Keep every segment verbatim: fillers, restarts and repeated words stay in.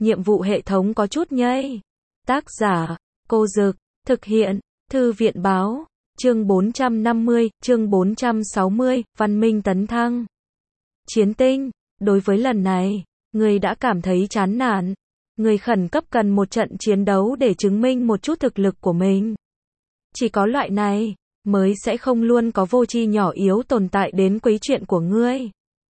nhiệm vụ hệ thống có chút nhây. Tác giả, Cô Dực, thực hiện, Thư viện báo, chương bốn trăm năm mươi, chương bốn trăm sáu mươi, văn minh tấn thăng. Chiến tinh, đối với lần này, người đã cảm thấy chán nản. Người khẩn cấp cần một trận chiến đấu để chứng minh một chút thực lực của mình. Chỉ có loại này, mới sẽ không luôn có vô tri nhỏ yếu tồn tại đến quấy chuyện của ngươi.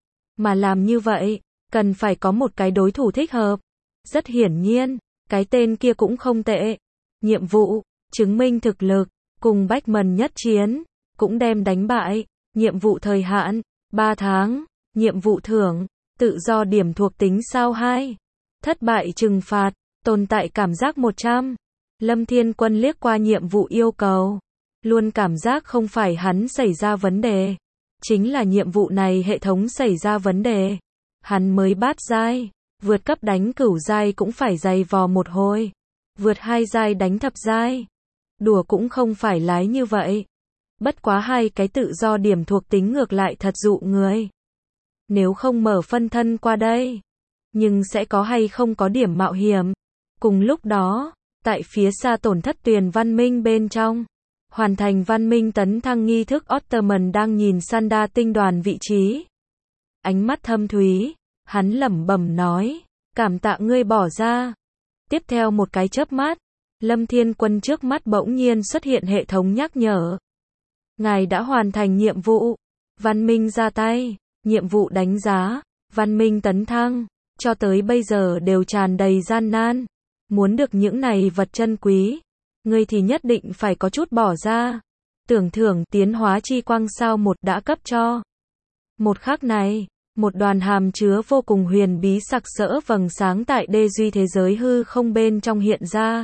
Mà làm như vậy, cần phải có một cái đối thủ thích hợp. Rất hiển nhiên, cái tên kia cũng không tệ. Nhiệm vụ, chứng minh thực lực, cùng Bachman nhất chiến, cũng đem đánh bại. Nhiệm vụ thời hạn, ba tháng. Nhiệm vụ thưởng, tự do điểm thuộc tính sao hai. Thất bại trừng phạt, tồn tại cảm giác một trăm. Lâm Thiên Quân liếc qua nhiệm vụ yêu cầu. Luôn cảm giác không phải hắn xảy ra vấn đề. Chính là nhiệm vụ này hệ thống xảy ra vấn đề. Hắn mới bát giai, vượt cấp đánh cửu giai cũng phải dày vò một hồi. Vượt hai giai đánh thập giai. Đùa cũng không phải lái như vậy. Bất quá hai cái tự do điểm thuộc tính ngược lại thật dụ người. Nếu không mở phân thân qua đây, nhưng sẽ có hay không có điểm mạo hiểm. Cùng lúc đó, tại phía xa tổn thất tuyền văn minh bên trong, hoàn thành văn minh tấn thăng nghi thức, Ottoman đang nhìn Sanda tinh đoàn vị trí. Ánh mắt thâm thúy, hắn lẩm bẩm nói, cảm tạ ngươi bỏ ra. Tiếp theo một cái chớp mắt, Lâm Thiên Quân trước mắt bỗng nhiên xuất hiện hệ thống nhắc nhở. Ngài đã hoàn thành nhiệm vụ, văn minh ra tay, nhiệm vụ đánh giá, văn minh tấn thăng, cho tới bây giờ đều tràn đầy gian nan. Muốn được những này vật chân quý, ngươi thì nhất định phải có chút bỏ ra. Tưởng thưởng tiến hóa chi quang sao một đã cấp cho. Một khắc này, một đoàn hàm chứa vô cùng huyền bí sặc sỡ vầng sáng tại đê duy thế giới hư không bên trong hiện ra.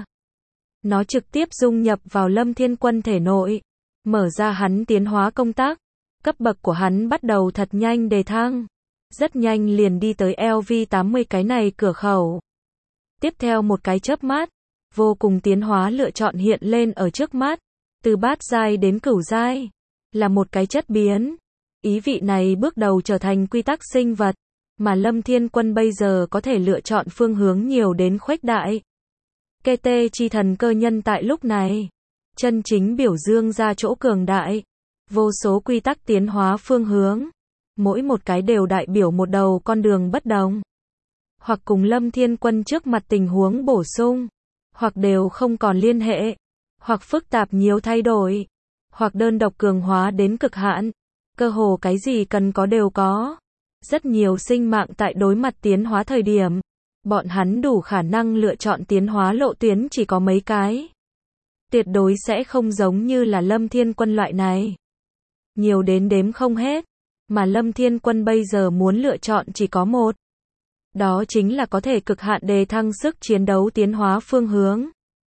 Nó trực tiếp dung nhập vào Lâm Thiên Quân thể nội, mở ra hắn tiến hóa công tác. Cấp bậc của hắn bắt đầu thật nhanh đề thăng. Rất nhanh liền đi tới L V tám mươi cái này cửa khẩu. Tiếp theo một cái chớp mắt, vô cùng tiến hóa lựa chọn hiện lên ở trước mắt. Từ bát giai đến cửu giai, là một cái chất biến. Ý vị này bước đầu trở thành quy tắc sinh vật, mà Lâm Thiên Quân bây giờ có thể lựa chọn phương hướng nhiều đến khuếch đại. Kê tê chi thần cơ nhân tại lúc này, chân chính biểu dương ra chỗ cường đại. Vô số quy tắc tiến hóa phương hướng, mỗi một cái đều đại biểu một đầu con đường bất đồng. Hoặc cùng Lâm Thiên Quân trước mặt tình huống bổ sung, hoặc đều không còn liên hệ, hoặc phức tạp nhiều thay đổi, hoặc đơn độc cường hóa đến cực hạn. Cơ hồ cái gì cần có đều có. Rất nhiều sinh mạng tại đối mặt tiến hóa thời điểm, bọn hắn đủ khả năng lựa chọn tiến hóa lộ tuyến chỉ có mấy cái. Tuyệt đối sẽ không giống như là Lâm Thiên Quân loại này. Nhiều đến đếm không hết, mà Lâm Thiên Quân bây giờ muốn lựa chọn chỉ có một. Đó chính là có thể cực hạn đề thăng sức chiến đấu tiến hóa phương hướng.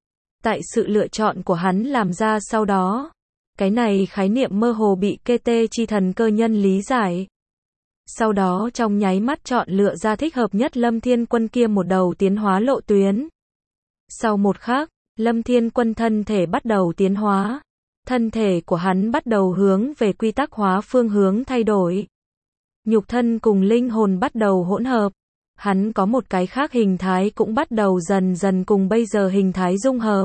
Tại sự lựa chọn của hắn làm ra sau đó, cái này khái niệm mơ hồ bị kê tê chi thần cơ nhân lý giải. Sau đó trong nháy mắt chọn lựa ra thích hợp nhất Lâm Thiên Quân kia một đầu tiến hóa lộ tuyến. Sau một khắc, Lâm Thiên Quân thân thể bắt đầu tiến hóa. Thân thể của hắn bắt đầu hướng về quy tắc hóa phương hướng thay đổi. Nhục thân cùng linh hồn bắt đầu hỗn hợp. Hắn có một cái khác hình thái cũng bắt đầu dần dần cùng bây giờ hình thái dung hợp.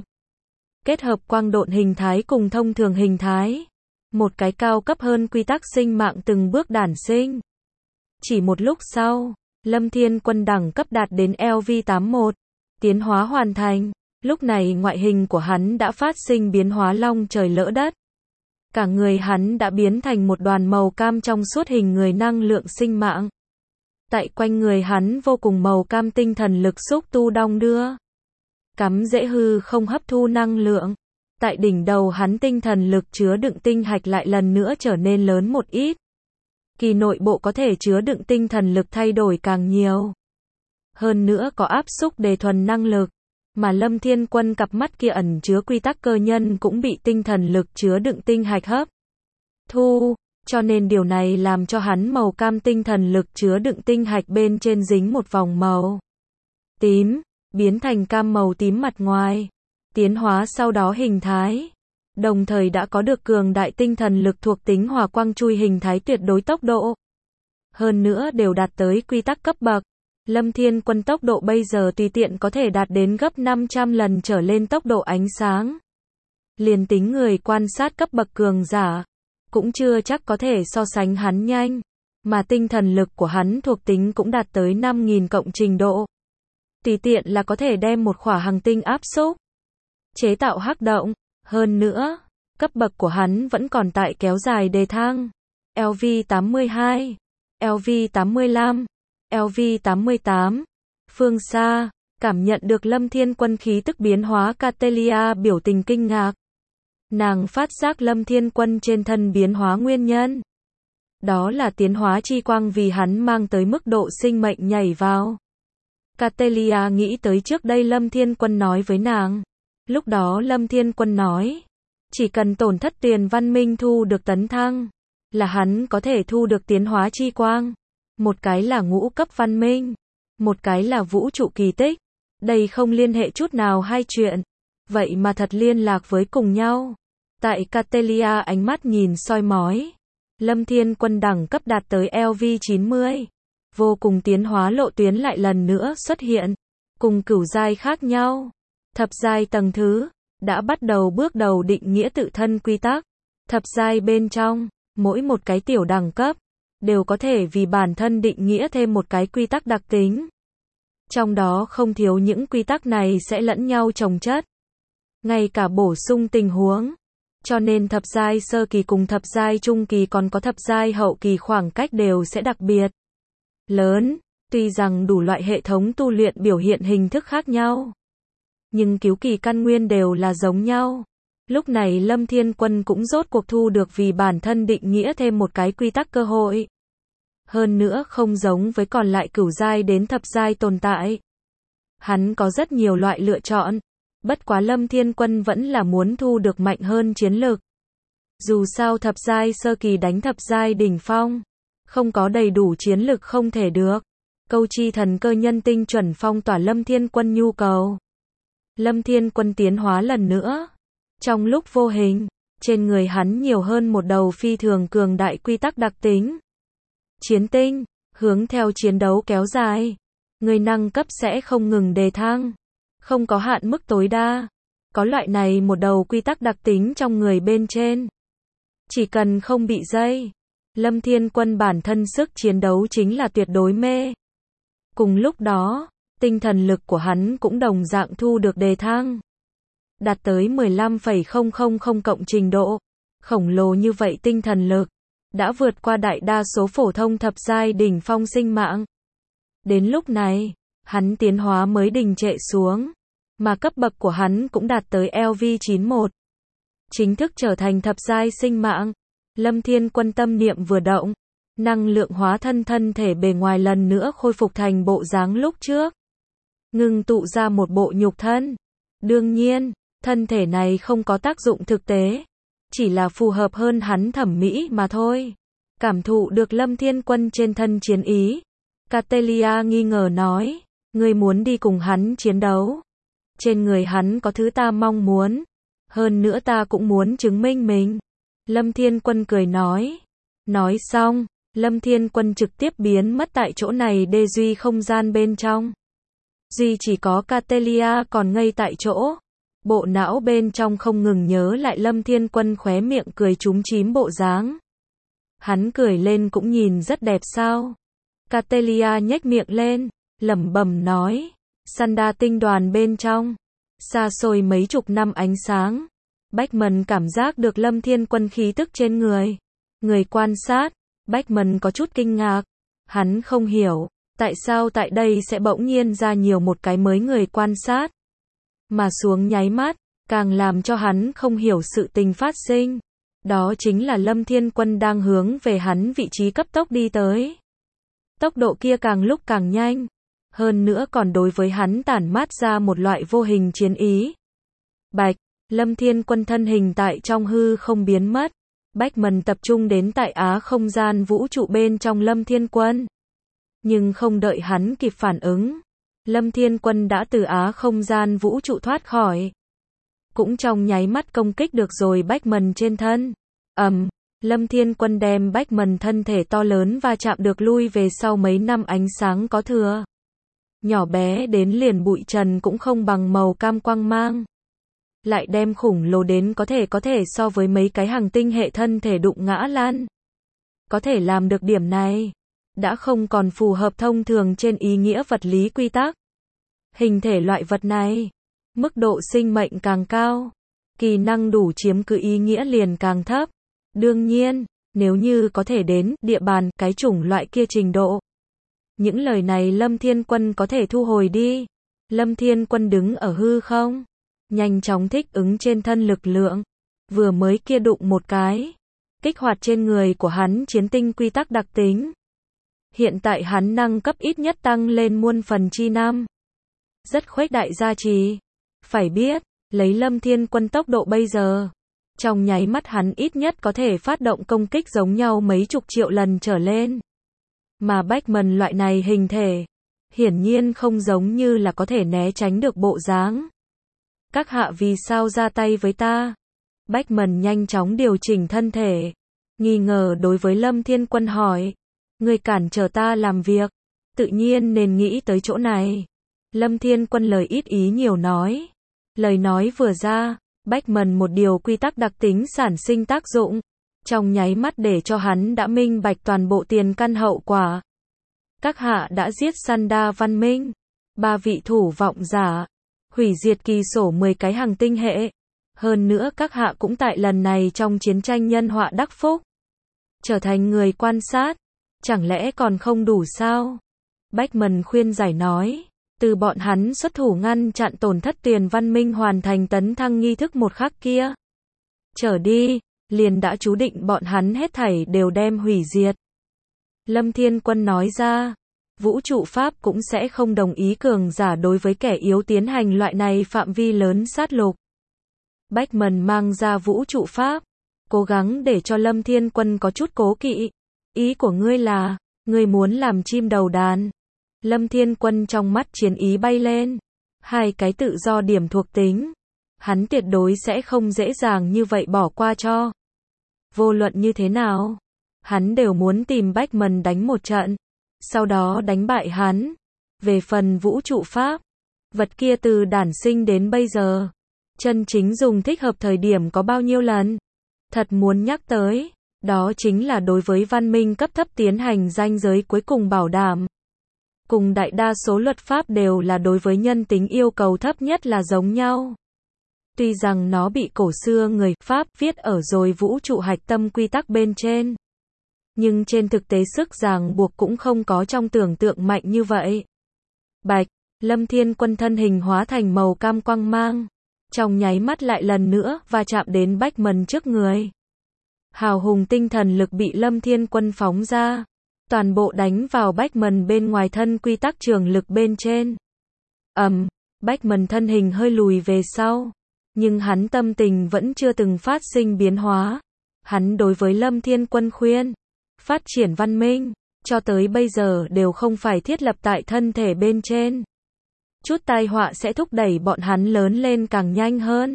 Kết hợp quang độn hình thái cùng thông thường hình thái. Một cái cao cấp hơn quy tắc sinh mạng từng bước đản sinh. Chỉ một lúc sau, Lâm Thiên Quân đẳng cấp đạt đến L V tám mươi mốt. Tiến hóa hoàn thành. Lúc này ngoại hình của hắn đã phát sinh biến hóa long trời lỡ đất. Cả người hắn đã biến thành một đoàn màu cam trong suốt hình người năng lượng sinh mạng. Tại quanh người hắn vô cùng màu cam tinh thần lực xúc tu đong đưa. Cắm dễ hư không hấp thu năng lượng. Tại đỉnh đầu hắn tinh thần lực chứa đựng tinh hạch lại lần nữa trở nên lớn một ít. Kỳ nội bộ có thể chứa đựng tinh thần lực thay đổi càng nhiều. Hơn nữa có áp xúc đề thuần năng lực. Mà Lâm Thiên Quân cặp mắt kia ẩn chứa quy tắc cơ nhân cũng bị tinh thần lực chứa đựng tinh hạch hấp thu, cho nên điều này làm cho hắn màu cam tinh thần lực chứa đựng tinh hạch bên trên dính một vòng màu tím, biến thành cam màu tím mặt ngoài, tiến hóa sau đó hình thái, đồng thời đã có được cường đại tinh thần lực thuộc tính hỏa quang chui hình thái tuyệt đối tốc độ. Hơn nữa đều đạt tới quy tắc cấp bậc. Lâm Thiên Quân tốc độ bây giờ tùy tiện có thể đạt đến gấp năm trăm lần trở lên tốc độ ánh sáng. Liền tính người quan sát cấp bậc cường giả, cũng chưa chắc có thể so sánh hắn nhanh, mà tinh thần lực của hắn thuộc tính cũng đạt tới năm nghìn cộng trình độ. Tùy tiện là có thể đem một khỏa hành tinh áp xúc, chế tạo hắc động, hơn nữa, cấp bậc của hắn vẫn còn tại kéo dài đề thang. L V tám mươi hai, L V tám mươi lăm, L V tám mươi tám. Phương xa, cảm nhận được Lâm Thiên Quân khí tức biến hóa, Catelia biểu tình kinh ngạc. Nàng phát giác Lâm Thiên Quân trên thân biến hóa nguyên nhân. Đó là tiến hóa chi quang vì hắn mang tới mức độ sinh mệnh nhảy vào. Catelia nghĩ tới trước đây Lâm Thiên Quân nói với nàng. Lúc đó Lâm Thiên Quân nói, chỉ cần tổn thất tiền văn minh thu được tấn thăng, là hắn có thể thu được tiến hóa chi quang. Một cái là ngũ cấp văn minh, một cái là vũ trụ kỳ tích. Đây không liên hệ chút nào hai chuyện, vậy mà thật liên lạc với cùng nhau. Tại Catelia ánh mắt nhìn soi mói, Lâm Thiên Quân đẳng cấp đạt tới L V chín mươi. Vô cùng tiến hóa lộ tuyến lại lần nữa xuất hiện, cùng cửu giai khác nhau. Thập giai tầng thứ, đã bắt đầu bước đầu định nghĩa tự thân quy tắc. Thập giai bên trong, mỗi một cái tiểu đẳng cấp, đều có thể vì bản thân định nghĩa thêm một cái quy tắc đặc tính. Trong đó không thiếu những quy tắc này sẽ lẫn nhau chồng chất, ngay cả bổ sung tình huống. Cho nên thập giai sơ kỳ cùng thập giai trung kỳ còn có thập giai hậu kỳ khoảng cách đều sẽ đặc biệt lớn. Tuy rằng đủ loại hệ thống tu luyện biểu hiện hình thức khác nhau, nhưng cứu kỳ căn nguyên đều là giống nhau. Lúc này Lâm Thiên Quân cũng rốt cuộc thu được vì bản thân định nghĩa thêm một cái quy tắc cơ hội. Hơn nữa không giống với còn lại cửu giai đến thập giai tồn tại. Hắn có rất nhiều loại lựa chọn. Bất quá Lâm Thiên Quân vẫn là muốn thu được mạnh hơn chiến lực. Dù sao thập giai sơ kỳ đánh thập giai đỉnh phong, không có đầy đủ chiến lực không thể được. Câu chi thần cơ nhân tinh chuẩn phong tỏa Lâm Thiên Quân nhu cầu. Lâm Thiên Quân tiến hóa lần nữa. Trong lúc vô hình, trên người hắn nhiều hơn một đầu phi thường cường đại quy tắc đặc tính. Chiến tinh, hướng theo chiến đấu kéo dài. Người năng cấp sẽ không ngừng đề thăng, không có hạn mức tối đa. Có loại này một đầu quy tắc đặc tính trong người bên trên, chỉ cần không bị dây, Lâm Thiên Quân bản thân sức chiến đấu chính là tuyệt đối mê. Cùng lúc đó, tinh thần lực của hắn cũng đồng dạng thu được đề thăng, đạt tới mười lăm phẩy không không không cộng trình độ. Khổng lồ như vậy tinh thần lực, đã vượt qua đại đa số phổ thông thập giai đỉnh phong sinh mạng. Đến lúc này, hắn tiến hóa mới đình trệ xuống, mà cấp bậc của hắn cũng đạt tới L V chín mươi mốt. Chính thức trở thành thập giai sinh mạng. Lâm Thiên Quân tâm niệm vừa động, năng lượng hóa thân thân thể bề ngoài lần nữa khôi phục thành bộ dáng lúc trước. Ngưng tụ ra một bộ nhục thân. Đương nhiên, thân thể này không có tác dụng thực tế, chỉ là phù hợp hơn hắn thẩm mỹ mà thôi. Cảm thụ được Lâm Thiên Quân trên thân chiến ý, Catelia nghi ngờ nói, ngươi muốn đi cùng hắn chiến đấu. Trên người hắn có thứ ta mong muốn, hơn nữa ta cũng muốn chứng minh mình. Lâm Thiên Quân cười nói. Nói xong, Lâm Thiên Quân trực tiếp biến mất tại chỗ này đê duy không gian bên trong. Duy chỉ có Catelia còn ngây tại chỗ. Bộ não bên trong không ngừng nhớ lại Lâm Thiên Quân khóe miệng cười chúm chím bộ dáng. Hắn cười lên cũng nhìn rất đẹp sao. Catelia nhếch miệng lên, lẩm bẩm nói. Sanda tinh đoàn bên trong, xa xôi mấy chục năm ánh sáng. Bachman cảm giác được Lâm Thiên Quân khí tức trên người. Người quan sát, Bachman có chút kinh ngạc. Hắn không hiểu, tại sao tại đây sẽ bỗng nhiên ra nhiều một cái mới người quan sát. Mà xuống nháy mắt, càng làm cho hắn không hiểu sự tình phát sinh. Đó chính là Lâm Thiên Quân đang hướng về hắn vị trí cấp tốc đi tới. Tốc độ kia càng lúc càng nhanh. Hơn nữa còn đối với hắn tản mát ra một loại vô hình chiến ý. Bạch, Lâm Thiên Quân thân hình tại trong hư không biến mất. Bachman tập trung đến tại á không gian vũ trụ bên trong Lâm Thiên Quân. Nhưng không đợi hắn kịp phản ứng, Lâm Thiên Quân đã từ á không gian vũ trụ thoát khỏi. Cũng trong nháy mắt công kích được rồi Bachman trên thân. Ầm, Lâm Thiên Quân đem Bachman thân thể to lớn va chạm được lui về sau mấy năm ánh sáng có thừa. nhỏ bé đến liền bụi trần cũng không bằng màu cam quang mang. Lại đem khủng lồ đến có thể có thể so với mấy cái hành tinh hệ thân thể đụng ngã lăn. Có thể làm được điểm này, đã không còn phù hợp thông thường trên ý nghĩa vật lý quy tắc. Hình thể loại vật này, mức độ sinh mệnh càng cao, kỳ năng đủ chiếm cứ ý nghĩa liền càng thấp. Đương nhiên, nếu như có thể đến địa bàn cái chủng loại kia trình độ. Những lời này Lâm Thiên Quân có thể thu hồi đi. Lâm Thiên Quân đứng ở hư không, nhanh chóng thích ứng trên thân lực lượng. Vừa mới kia đụng một cái, kích hoạt trên người của hắn chiến tinh quy tắc đặc tính. Hiện tại hắn năng cấp ít nhất tăng lên muôn phần chi năm. Rất khuếch đại gia trì. Phải biết, lấy Lâm Thiên Quân tốc độ bây giờ, trong nháy mắt hắn ít nhất có thể phát động công kích giống nhau mấy chục triệu lần trở lên. Mà Bachmann loại này hình thể, hiển nhiên không giống như là có thể né tránh được bộ dáng. Các hạ vì sao ra tay với ta? Bachmann nhanh chóng điều chỉnh thân thể, nghi ngờ đối với Lâm Thiên Quân hỏi. Người cản trở ta làm việc, tự nhiên nên nghĩ tới chỗ này. Lâm Thiên Quân lời ít ý nhiều nói. Lời nói vừa ra, Bachmann một điều quy tắc đặc tính sản sinh tác dụng. Trong nháy mắt để cho hắn đã minh bạch toàn bộ tiền căn hậu quả. Các hạ đã giết Sanda Văn Minh, ba vị thủ vọng giả, hủy diệt kỳ sổ mười cái hành tinh hệ. Hơn nữa các hạ cũng tại lần này trong chiến tranh nhân họa đắc phúc, trở thành người quan sát. Chẳng lẽ còn không đủ sao? Bachmann khuyên giải nói. Từ bọn hắn xuất thủ ngăn chặn tổn thất tiền văn minh hoàn thành tấn thăng nghi thức một khắc kia trở đi, liền đã chú định bọn hắn hết thảy đều đem hủy diệt. Lâm Thiên Quân nói ra, vũ trụ pháp cũng sẽ không đồng ý cường giả đối với kẻ yếu tiến hành loại này phạm vi lớn sát lục. Bachmann mang ra vũ trụ pháp, cố gắng để cho Lâm Thiên Quân có chút cố kỵ. Ý của ngươi là, ngươi muốn làm chim đầu đàn. Lâm Thiên Quân trong mắt chiến ý bay lên. Hai cái tự do điểm thuộc tính, hắn tuyệt đối sẽ không dễ dàng như vậy bỏ qua cho. Vô luận như thế nào, hắn đều muốn tìm Bachmann đánh một trận, sau đó đánh bại hắn. Về phần vũ trụ pháp, vật kia từ đản sinh đến bây giờ, chân chính dùng thích hợp thời điểm có bao nhiêu lần. Thật muốn nhắc tới, đó chính là đối với văn minh cấp thấp tiến hành ranh giới cuối cùng bảo đảm. Cùng đại đa số luật pháp đều là đối với nhân tính yêu cầu thấp nhất là giống nhau. Tuy rằng nó bị cổ xưa người Pháp viết ở rồi vũ trụ hạch tâm quy tắc bên trên, nhưng trên thực tế sức ràng buộc cũng không có trong tưởng tượng mạnh như vậy. Bạch, Lâm Thiên Quân thân hình hóa thành màu cam quang mang, trong nháy mắt lại lần nữa và chạm đến Bachmann trước người. Hào hùng tinh thần lực bị Lâm Thiên Quân phóng ra, toàn bộ đánh vào Bachmann bên ngoài thân quy tắc trường lực bên trên. Ầm, um, Bachmann thân hình hơi lùi về sau, nhưng hắn tâm tình vẫn chưa từng phát sinh biến hóa. Hắn đối với Lâm Thiên Quân khuyên, phát triển văn minh, cho tới bây giờ đều không phải thiết lập tại thân thể bên trên. Chút tai họa sẽ thúc đẩy bọn hắn lớn lên càng nhanh hơn.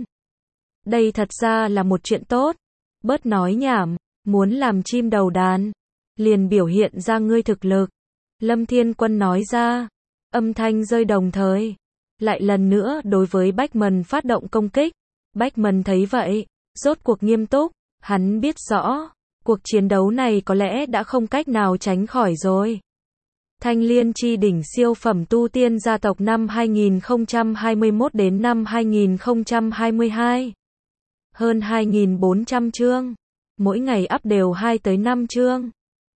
Đây thật ra là một chuyện tốt. Bớt nói nhảm, muốn làm chim đầu đàn, liền biểu hiện ra ngươi thực lực. Lâm Thiên Quân nói ra, âm thanh rơi đồng thời, lại lần nữa đối với Bachmann phát động công kích. Bachmann thấy vậy, rốt cuộc nghiêm túc, hắn biết rõ, cuộc chiến đấu này có lẽ đã không cách nào tránh khỏi rồi. Thanh Liên chi đỉnh siêu phẩm tu tiên gia tộc năm hai nghìn không trăm hai mươi mốt đến năm hai nghìn không trăm hai mươi hai. Hơn hai nghìn bốn trăm chương, mỗi ngày up đều hai tới năm chương.